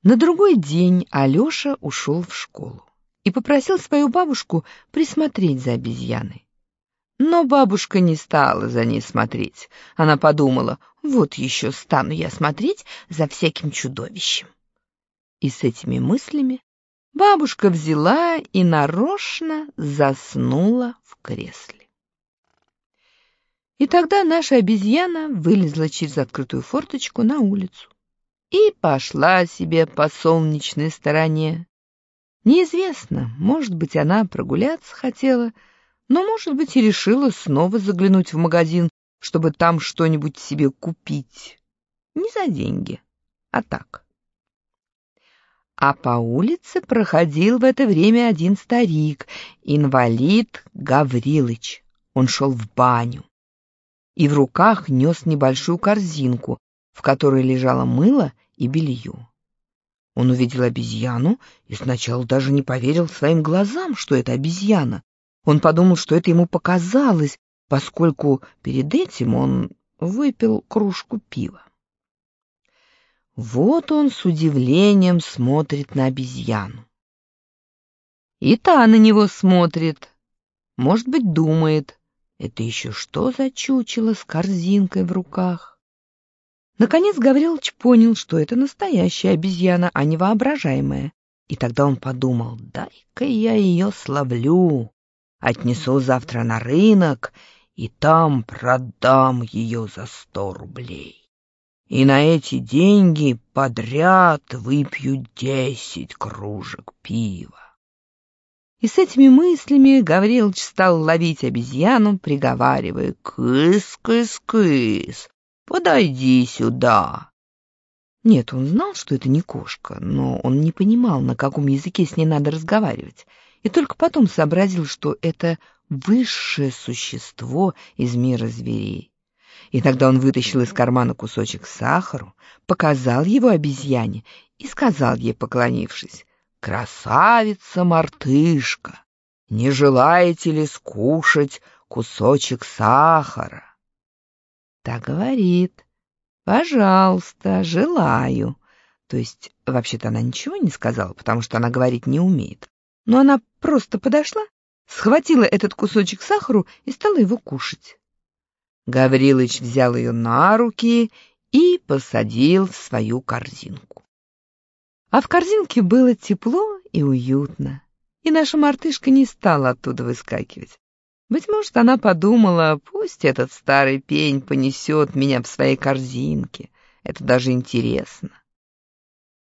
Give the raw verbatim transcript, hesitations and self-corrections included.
На другой день Алеша ушел в школу и попросил свою бабушку присмотреть за обезьяной. Но бабушка не стала за ней смотреть. Она подумала: вот еще стану я смотреть за всяким чудовищем. И с этими мыслями бабушка взяла и нарочно заснула в кресле. И тогда наша обезьяна вылезла через открытую форточку на улицу и пошла себе по солнечной стороне. Неизвестно, может быть, она прогуляться хотела, но, может быть, и решила снова заглянуть в магазин, чтобы там что-нибудь себе купить. Не за деньги, а так. А по улице проходил в это время один старик, инвалид Гаврилыч. Он шел в баню и в руках нес небольшую корзинку, в которой лежало мыло и белье. Он увидел обезьяну и сначала даже не поверил своим глазам, что это обезьяна. Он подумал, что это ему показалось, поскольку перед этим он выпил кружку пива. Вот он с удивлением смотрит на обезьяну. И та на него смотрит. Может быть, думает: это еще что за чучело с корзинкой в руках? Наконец Гаврилыч понял, что это настоящая обезьяна, а не воображаемая. И тогда он подумал: дай-ка я ее словлю, отнесу завтра на рынок и там продам ее за сто рублей. И на эти деньги подряд выпью десять кружек пива. И с этими мыслями Гаврилыч стал ловить обезьяну, приговаривая: «Кыс-кыс-кыс, подойди сюда». Нет, он знал, что это не кошка, но он не понимал, на каком языке с ней надо разговаривать, и только потом сообразил, что это высшее существо из мира зверей. И тогда он вытащил из кармана кусочек сахара, показал его обезьяне и сказал ей, поклонившись: «Красавица-мартышка, не желаете ли скушать кусочек сахара?» Та говорит: «Пожалуйста, желаю». То есть, вообще-то она ничего не сказала, потому что она говорить не умеет. Но она просто подошла, схватила этот кусочек сахара и стала его кушать. Гаврилыч взял ее на руки и посадил в свою корзинку. А в корзинке было тепло и уютно, и наша мартышка не стала оттуда выскакивать. Быть может, она подумала: пусть этот старый пень понесет меня в своей корзинке, это даже интересно.